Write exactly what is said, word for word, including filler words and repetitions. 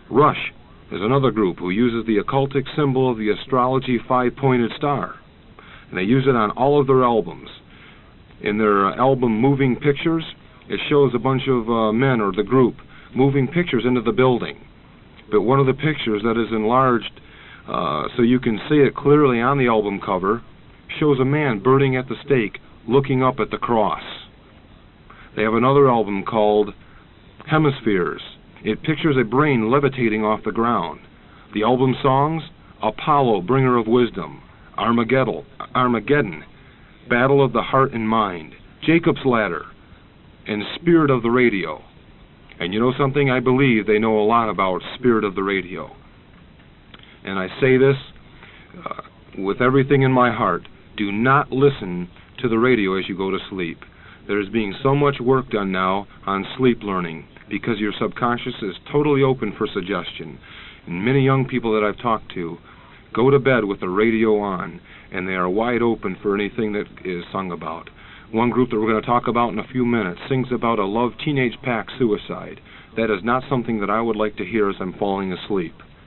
Rush is another group who uses the occultic symbol of the astrology five-pointed star. And they use it on all of their albums. In their uh, album Moving Pictures, it shows a bunch of uh, men, or the group, moving pictures into the building. But one of the pictures that is enlarged uh, so you can see it clearly on the album cover shows a man burning at the stake looking up at the cross. They have another album called Hemispheres. It pictures a brain levitating off the ground. The album songs: Apollo, Bringer of Wisdom, Armageddon, Armageddon, Battle of the Heart and Mind, Jacob's Ladder, and Spirit of the Radio. And you know something? I believe they know a lot about Spirit of the Radio. And I say this uh, with everything in my heart. Do not listen to the radio as you go to sleep. There is being so much work done now on sleep learning because your subconscious is totally open for suggestion. And many young people that I've talked to go to bed with the radio on, and they are wide open for anything that is sung about. One group that we're going to talk about in a few minutes sings about a love teenage pack suicide. That is not something that I would like to hear as I'm falling asleep.